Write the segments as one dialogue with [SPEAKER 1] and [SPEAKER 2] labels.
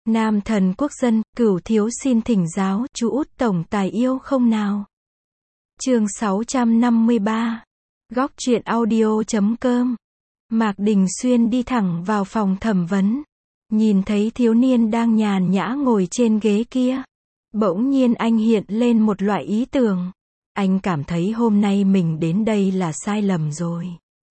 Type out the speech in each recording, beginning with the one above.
[SPEAKER 1] Nam thần quốc dân, cửu thiếu xin thỉnh giáo, chú út tổng tài yêu không nào? Chương 653. Góc truyện audio.com. Mạc Đình Xuyên đi thẳng vào phòng thẩm vấn. Nhìn thấy thiếu niên đang nhàn nhã ngồi trên ghế kia. Bỗng nhiên anh hiện lên một loại ý tưởng. Anh cảm thấy hôm nay mình đến đây là sai lầm rồi.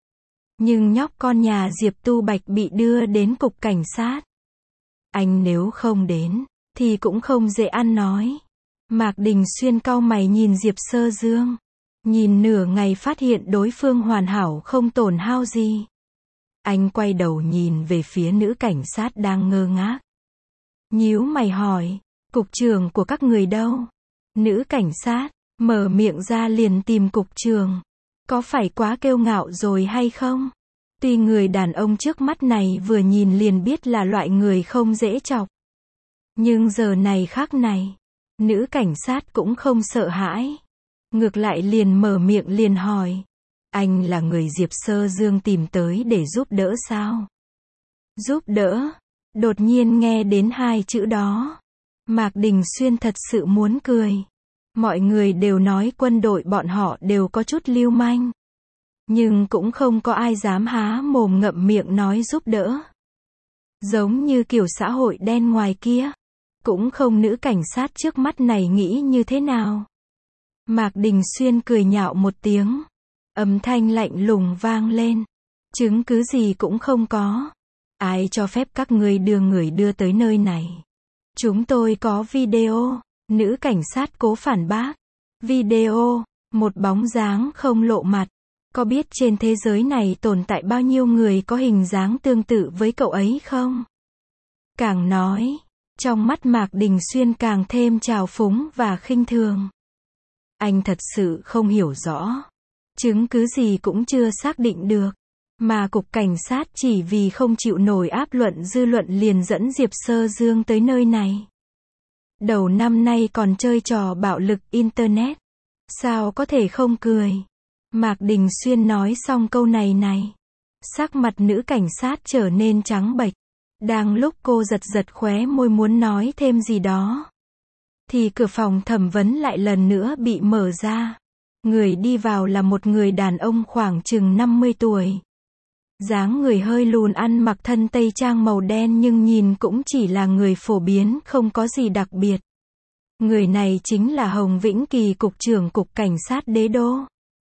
[SPEAKER 1] Nhưng nhóc con nhà Diệp Tu Bạch bị đưa đến cục cảnh sát. Anh nếu không đến, thì cũng không dễ ăn nói. Mạc Đình Xuyên cau mày nhìn Diệp Sơ Dương. Nhìn nửa ngày phát hiện đối phương hoàn hảo không tổn hao gì. Anh quay đầu nhìn về phía nữ cảnh sát đang ngơ ngác. Nhíu mày hỏi, cục trưởng của các người đâu? Nữ cảnh sát, mở miệng ra liền tìm cục trưởng. Có phải quá kiêu ngạo rồi hay không? Tuy người đàn ông trước mắt này vừa nhìn liền biết là loại người không dễ chọc. Nhưng giờ này khác này, nữ cảnh sát cũng không sợ hãi. Ngược lại liền mở miệng liền hỏi. Anh là người Diệp Sơ Dương tìm tới để giúp đỡ sao? Giúp đỡ? Đột nhiên nghe đến hai chữ đó. Mạc Đình Xuyên thật sự muốn cười. Mọi người đều nói quân đội bọn họ đều có chút lưu manh. Nhưng cũng không có ai dám há mồm ngậm miệng nói giúp đỡ. Giống như kiểu xã hội đen ngoài kia. Cũng không nữ cảnh sát trước mắt này nghĩ như thế nào. Mạc Đình Xuyên cười nhạo một tiếng. Âm thanh lạnh lùng vang lên. Chứng cứ gì cũng không có. Ai cho phép các ngươi đưa người đưa tới nơi này? Chúng tôi có video. Nữ cảnh sát cố phản bác. Video, một bóng dáng không lộ mặt. Có biết trên thế giới này tồn tại bao nhiêu người có hình dáng tương tự với cậu ấy không? Càng nói, trong mắt Mạc Đình Xuyên càng thêm trào phúng và khinh thường. Anh thật sự không hiểu rõ. Chứng cứ gì cũng chưa xác định được. Mà cục cảnh sát chỉ vì không chịu nổi áp luận dư luận liền dẫn Diệp Sơ Dương tới nơi này. Đầu năm nay còn chơi trò bạo lực Internet. Sao có thể không cười? Mạc Đình Xuyên nói xong câu này. Sắc mặt nữ cảnh sát trở nên trắng bệch. Đang lúc cô giật giật khóe môi muốn nói thêm gì đó. Thì cửa phòng thẩm vấn lại lần nữa bị mở ra. Người đi vào là một người đàn ông khoảng chừng 50 tuổi. Dáng người hơi lùn, ăn mặc thân tây trang màu đen nhưng nhìn cũng chỉ là người phổ biến, không có gì đặc biệt. Người này chính là Hồng Vĩnh Kỳ, cục trưởng cục cảnh sát Đế Đô.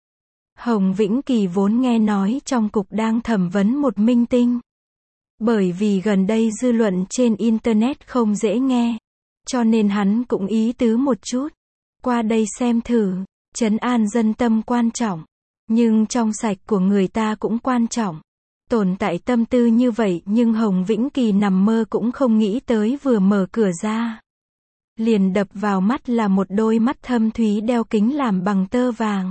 [SPEAKER 1] Hồng Vĩnh Kỳ vốn nghe nói trong cục đang thẩm vấn một minh tinh. Bởi vì gần đây dư luận trên Internet không dễ nghe. Cho nên hắn cũng ý tứ một chút. Qua đây xem thử, trấn an dân tâm quan trọng. Nhưng trong sạch của người ta cũng quan trọng. Tồn tại tâm tư như vậy nhưng Hồng Vĩnh Kỳ nằm mơ cũng không nghĩ tới vừa mở cửa ra. Liền đập vào mắt là một đôi mắt thâm thúy đeo kính làm bằng tơ vàng.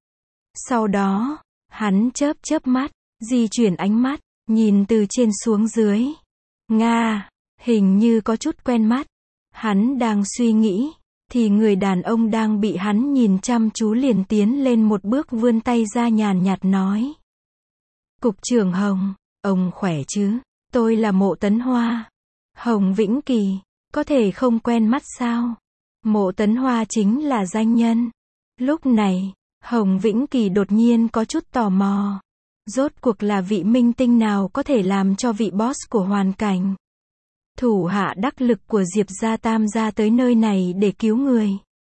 [SPEAKER 1] Sau đó, hắn chớp mắt, di chuyển ánh mắt, nhìn từ trên xuống dưới. Nga, hình như có chút quen mắt. Hắn đang suy nghĩ, thì người đàn ông đang bị hắn nhìn chăm chú liền tiến lên một bước vươn tay ra nhàn nhạt nói. Cục trưởng Hồng, ông khỏe chứ? Tôi là Mộ Tấn Hoa. Hồng Vĩnh Kỳ, có thể không quen mắt sao? Mộ Tấn Hoa chính là danh nhân. Lúc này, Hồng Vĩnh Kỳ đột nhiên có chút tò mò. Rốt cuộc là vị minh tinh nào có thể làm cho vị boss của Hoàn Cảnh, thủ hạ đắc lực của Diệp gia Tam gia tới nơi này để cứu người.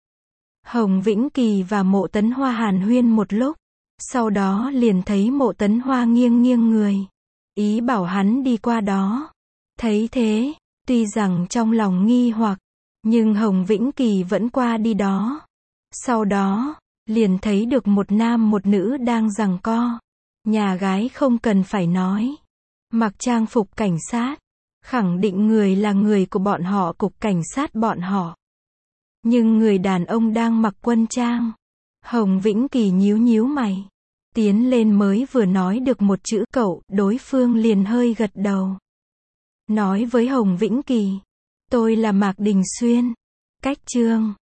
[SPEAKER 1] Hồng Vĩnh Kỳ và Mộ Tấn Hoa hàn huyên một lúc. Sau đó liền thấy Mộ Tấn Hoa nghiêng người. Ý bảo hắn đi qua đó. Thấy thế, tuy rằng trong lòng nghi hoặc, nhưng Hồng Vĩnh Kỳ vẫn qua đi đó. Sau đó, liền thấy được một nam một nữ đang giằng co. Nhà gái không cần phải nói. Mặc trang phục cảnh sát. Khẳng định người là người của bọn họ, cục cảnh sát bọn họ. Nhưng người đàn ông đang mặc quân trang. Hồng Vĩnh Kỳ nhíu mày. Tiến lên mới vừa nói được một chữ cậu, đối phương liền hơi gật đầu. Nói với Hồng Vĩnh Kỳ. Tôi là Mạc Đình Xuyên. Cách chương